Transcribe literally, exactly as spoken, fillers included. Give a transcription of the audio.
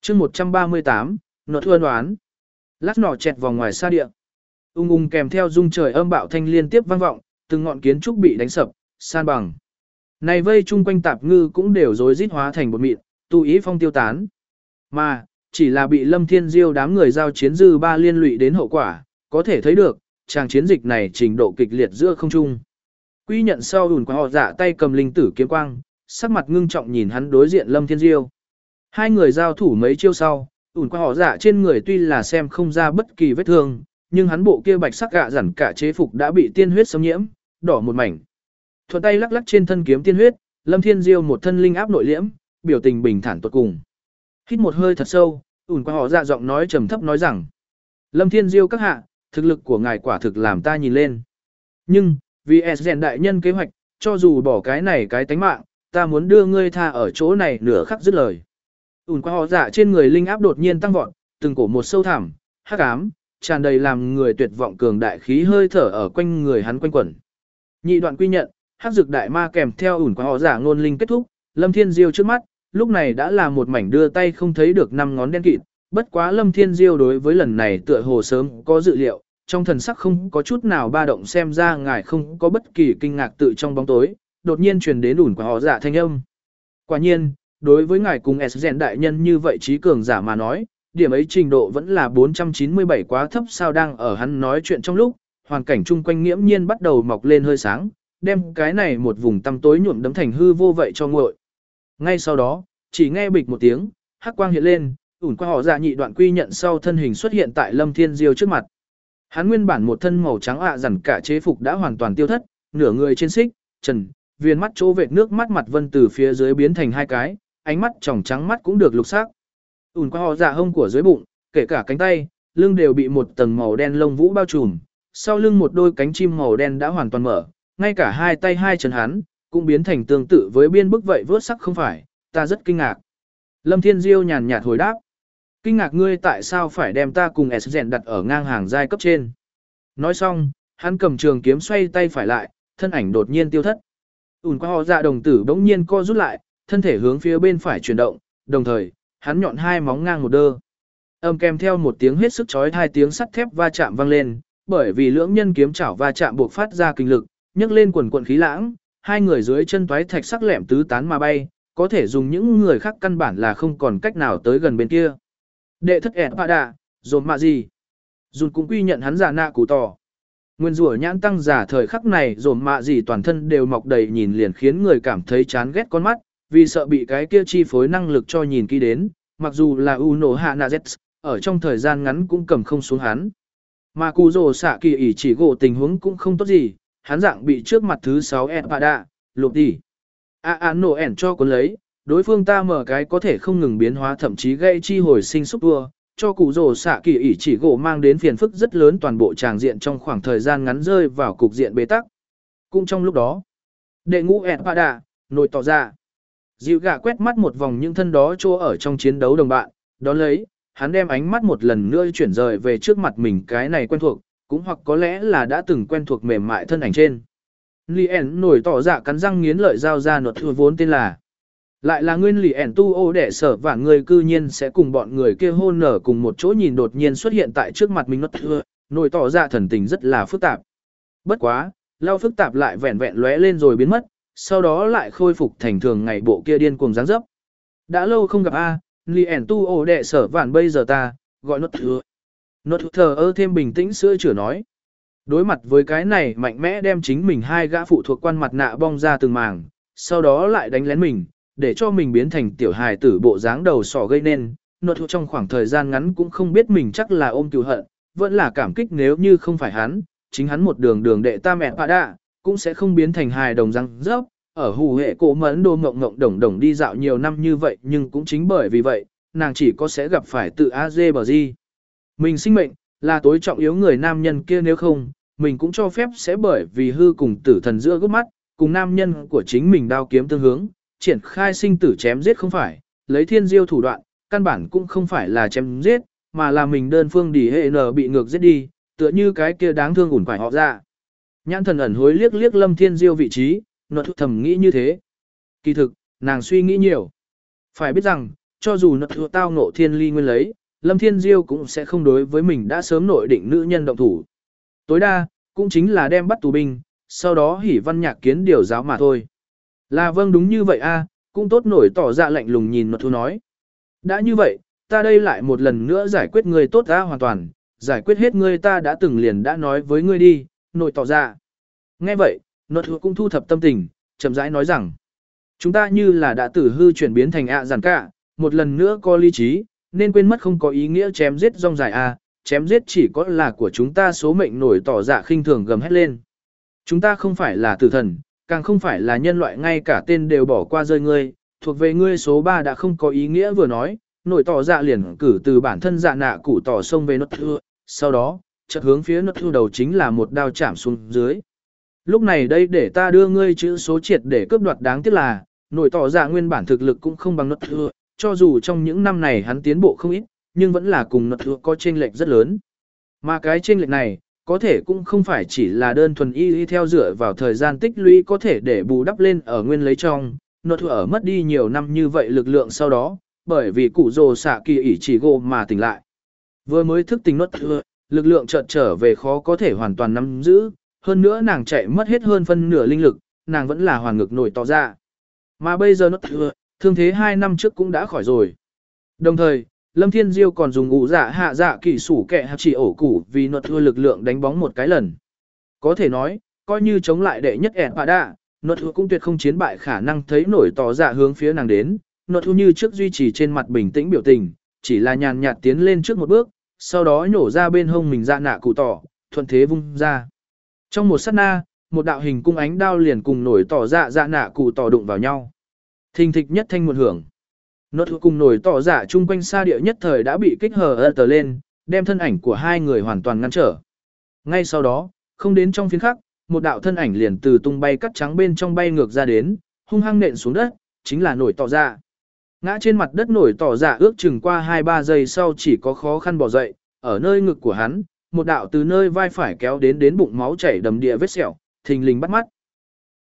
chương một trăm ba mươi tám, nọ thua đoán. Lát nọ chẹt vào ngoài xa địa. Ung ung kèm theo rung trời âm bạo thanh liên tiếp vang vọng, từng ngọn kiến trúc bị đánh sập, san bằng. Này vây chung quanh tạp ngư cũng đều rối rít hóa thành bột mịn, tu ý phong tiêu tán. Mà, chỉ là bị Lâm Thiên Diêu đám người giao chiến dư ba liên lụy đến hậu quả, có thể thấy được, tràng chiến dịch này trình độ kịch liệt giữa không trung. Quy nhận sau ủn qua họ dạ tay cầm linh tử kiếm quang, sắc mặt ngưng trọng nhìn hắn đối diện Lâm Thiên Diêu. Hai người giao thủ mấy chiêu sau, ủn qua họ dạ trên người tuy là xem không ra bất kỳ vết thương, nhưng hắn bộ kia bạch sắc gạ rẩn cả chế phục đã bị tiên huyết xâm nhiễm, đỏ một mảnh. Thuận tay lắc lắc trên thân kiếm tiên huyết, Lâm Thiên Diêu một thân linh áp nội liễm, biểu tình bình thản tuột cùng. Hít một hơi thật sâu, ủn qua họ dạ giọng nói trầm thấp nói rằng: Lâm Thiên Diêu các hạ, thực lực của ngài quả thực làm ta nhìn lên. Nhưng, vì S rèn đại nhân kế hoạch, cho dù bỏ cái này cái tánh mạng, ta muốn đưa ngươi tha ở chỗ này nửa khắc dứt lời. Ủn qua họ dạ trên người linh áp đột nhiên tăng vọt, từng cổ một sâu thẳm, hắc ám, tràn đầy làm người tuyệt vọng cường đại khí hơi thở ở quanh người hắn quanh quẩn. Nhị đoạn quy nhận, hắc dược đại ma kèm theo ủn qua họ dạ ngôn linh kết thúc, Lâm Thiên Diêu trước mắt, lúc này đã là một mảnh đưa tay không thấy được năm ngón đen kịt, bất quá Lâm Thiên Diêu đối với lần này tựa hồ sớm có dự liệu, trong thần sắc không có chút nào ba động xem ra ngài không có bất kỳ kinh ngạc tự trong bóng tối, đột nhiên truyền đến ủn qua họ dạ thanh âm. Quả nhiên, đối với ngài cùng S rèn đại nhân như vậy trí cường giả mà nói, điểm ấy trình độ vẫn là bốn trăm chín mươi bảy quá thấp sao đang ở hắn nói chuyện trong lúc, hoàn cảnh chung quanh nghiễm nhiên bắt đầu mọc lên hơi sáng, đem cái này một vùng tăm tối nhuộm đấm thành hư vô vậy cho nguội. Ngay sau đó, chỉ nghe bịch một tiếng, hắc quang hiện lên, ủn qua họ dạ nhị đoạn quy nhận sau thân hình xuất hiện tại Lâm Thiên Diêu trước mặt. Hắn nguyên bản một thân màu trắng ạ dằn cả chế phục đã hoàn toàn tiêu thất, nửa người trên xích, trần, viên mắt chỗ vệt nước mắt mặt vân từ phía dưới biến thành hai cái, ánh mắt tròng trắng mắt cũng được lục sắc. ủn qua họ dạ hông của dưới bụng, kể cả cánh tay, lưng đều bị một tầng màu đen lông vũ bao trùm, sau lưng một đôi cánh chim màu đen đã hoàn toàn mở, ngay cả hai tay hai chân hắn cũng biến thành tương tự với biên bức vậy vớt sắc không phải, ta rất kinh ngạc. Lâm Thiên Diêu nhàn nhạt hồi đáp, kinh ngạc ngươi tại sao phải đem ta cùng S rèn đặt ở ngang hàng giai cấp trên. Nói xong, hắn cầm trường kiếm xoay tay phải lại, thân ảnh đột nhiên tiêu thất. ủn qua họ dạ đồng tử bỗng nhiên co rút lại, thân thể hướng phía bên phải chuyển động, đồng thời, hắn nhọn hai móng ngang một đơ. Âm kèm theo một tiếng hết sức chói hai tiếng sắt thép va chạm vang lên, bởi vì lưỡng nhân kiếm chảo va chạm buộc phát ra kinh lực, nhấc lên quần quần khí lãng, hai người dưới chân toái thạch sắc lẹm tứ tán mà bay, có thể dùng những người khác căn bản là không còn cách nào tới gần bên kia. Đệ thất ẹn đạ, dồn mạ gì? Dùn cũng quy nhận hắn giả nạ củ tỏ. Nguyên rủa nhãn tăng giả thời khắc này dồn mạ gì toàn thân đều mọc đầy nhìn liền khiến người cảm thấy chán ghét con mắt, vì sợ bị cái kia chi phối năng lực cho nhìn kỹ đến, mặc dù là Uno Hanazets, ở trong thời gian ngắn cũng cầm không xuống hắn. Mà cù rồ xạ kỳ ỉ chỉ gỗ tình huống cũng không tốt gì, hắn dạng bị trước mặt thứ sáu Espada, lục đi. A à, nổ ẻn cho cuốn lấy, đối phương ta mở cái có thể không ngừng biến hóa thậm chí gây chi hồi sinh xúc tua, cho cụ rồ xạ kỳ ỉ chỉ gỗ mang đến phiền phức rất lớn toàn bộ tràng diện trong khoảng thời gian ngắn rơi vào cục diện bế tắc. Cũng trong lúc đó, đệ ngũ Espada, nổi tỏ ra. Dịu gạ quét mắt một vòng những thân đó trô ở trong chiến đấu đồng bạn, đó lấy, hắn đem ánh mắt một lần nữa chuyển rời về trước mặt mình cái này quen thuộc, cũng hoặc có lẽ là đã từng quen thuộc mềm mại thân ảnh trên. Lien nổi tỏ dạ cắn răng nghiến lợi giao ra nột thừa vốn tên là. Lại là nguyên Lien tu ô để sở và người cư nhiên sẽ cùng bọn người kia hôn nở cùng một chỗ nhìn đột nhiên xuất hiện tại trước mặt mình nột thừa, nổi tỏ dạ thần tình rất là phức tạp. Bất quá, lao phức tạp lại vẹn vẹn lóe lên rồi biến mất, sau đó lại khôi phục thành thường ngày bộ kia điên cuồng dáng dấp. Đã lâu không gặp a, Lien tu ô đệ sở vạn bây giờ ta, gọi nốt thừa. Nốt thờ ơ thêm bình tĩnh sữa chữa nói. Đối mặt với cái này mạnh mẽ đem chính mình hai gã phụ thuộc quan mặt nạ bong ra từng màng, sau đó lại đánh lén mình, để cho mình biến thành tiểu hài tử bộ dáng đầu sỏ gây nên. Nốt trong khoảng thời gian ngắn cũng không biết mình chắc là ôm cừu hận, vẫn là cảm kích nếu như không phải hắn, chính hắn một đường đường đệ ta mẹ đạ cũng sẽ không biến thành hài đồng răng rớp, ở hù hệ cổ mẫn đô mộng mộng đồng đồng đi dạo nhiều năm như vậy nhưng cũng chính bởi vì vậy, nàng chỉ có sẽ gặp phải tự a dê bờ di. Mình sinh mệnh, là tối trọng yếu người nam nhân kia nếu không, mình cũng cho phép sẽ bởi vì hư cùng tử thần giữa gốc mắt, cùng nam nhân của chính mình đao kiếm tương hướng, triển khai sinh tử chém giết không phải, lấy thiên diêu thủ đoạn, căn bản cũng không phải là chém giết, mà là mình đơn phương đỉ hệ nở bị ngược giết đi, tựa như cái kia đáng thương ủn phải họ ra. Nhãn thần ẩn hối liếc liếc Lâm Thiên Diêu vị trí, nột thầm nghĩ như thế. Kỳ thực, nàng suy nghĩ nhiều. Phải biết rằng, cho dù nợ thua tao ngộ thiên ly nguyên lấy, Lâm Thiên Diêu cũng sẽ không đối với mình đã sớm nội định nữ nhân động thủ. Tối đa, cũng chính là đem bắt tù binh, sau đó hỉ văn nhạc kiến điều giáo mà thôi. Là vâng đúng như vậy a, cũng tốt nổi tỏ ra lạnh lùng nhìn nợ thua nói. Đã như vậy, ta đây lại một lần nữa giải quyết ngươi tốt ra hoàn toàn, giải quyết hết ngươi ta đã từng liền đã nói với ngươi đi, nội tỏ ra. Nghe vậy, nợ thua cũng thu thập tâm tình, chậm rãi nói rằng, chúng ta như là đã tử hư chuyển biến thành ạ giản cả, một lần nữa có lý trí, nên quên mất không có ý nghĩa chém giết rong dài a, chém giết chỉ có là của chúng ta số mệnh nổi tỏ dạ khinh thường gầm hét lên. Chúng ta không phải là tử thần, càng không phải là nhân loại ngay cả tên đều bỏ qua rơi ngươi, thuộc về ngươi số ba đã không có ý nghĩa vừa nói, nổi tỏ dạ liền cử từ bản thân dạ nạ củ tỏ sông về nốt thưa, sau đó, chợt hướng phía nốt thưa đầu chính là một đao chạm xuống dưới. Lúc này đây để ta đưa ngươi chữ số triệt để cướp đoạt đáng tiếc là, nổi tỏ dạ nguyên bản thực lực cũng không bằng nốt thưa, cho dù trong những năm này hắn tiến bộ không ít, nhưng vẫn là cùng nốt thưa có chênh lệch rất lớn. Mà cái chênh lệch này, có thể cũng không phải chỉ là đơn thuần y y theo dựa vào thời gian tích lũy có thể để bù đắp lên ở nguyên lấy trong, nốt thưa ở mất đi nhiều năm như vậy lực lượng sau đó, bởi vì cụ rồ xạ kỳ ỷ chỉ gồ mà tỉnh lại. Vừa mới thức tỉnh nốt thưa, lực lượng chợt trở về khó có thể hoàn toàn nắm giữ, hơn nữa nàng chạy mất hết hơn phân nửa linh lực, nàng vẫn là hoàn ngực nổi tỏ ra. Mà bây giờ nốt thưa, thương thế hai năm trước cũng đã khỏi rồi. Đồng thời, Lâm Thiên Diêu còn dùng ủ dạ hạ dạ kỳ sủ kẹ hạ chỉ ổ củ vì nốt thưa lực lượng đánh bóng một cái lần. Có thể nói, coi như chống lại đệ nhất ẹn bà đạ, nốt thưa cũng tuyệt không chiến bại khả năng thấy nổi tỏ dạ hướng phía nàng đến. Nốt thưa như trước duy trì trên mặt bình tĩnh biểu tình, chỉ là nhàn nhạt tiến lên trước một bước, sau đó nhổ ra bên hông mình dạ nạ cụ tỏ, thuận thế vung ra. Trong một sát na, một đạo hình cung ánh đao liền cùng nổi tỏ dạ dạ nạ cụ tỏ đụng vào nhau. Thình thịch nhất thanh một hưởng. Nốt thưa cùng nổi tỏ dạ chung quanh xa địa nhất thời đã bị kích hờ ơ tờ lên, đem thân ảnh của hai người hoàn toàn ngăn trở. Ngay sau đó, không đến trong phiến khắc, một đạo thân ảnh liền từ tung bay cắt trắng bên trong bay ngược ra đến, hung hăng nện xuống đất, chính là nổi tỏ dạ. Ngã trên mặt đất nổi tỏ dạ ước chừng qua hai ba giây sau chỉ có khó khăn bỏ dậy, ở nơi ngực của hắn, một đạo từ nơi vai phải kéo đến đến bụng máu chảy đầm địa vết sẹo, thình lình bắt mắt.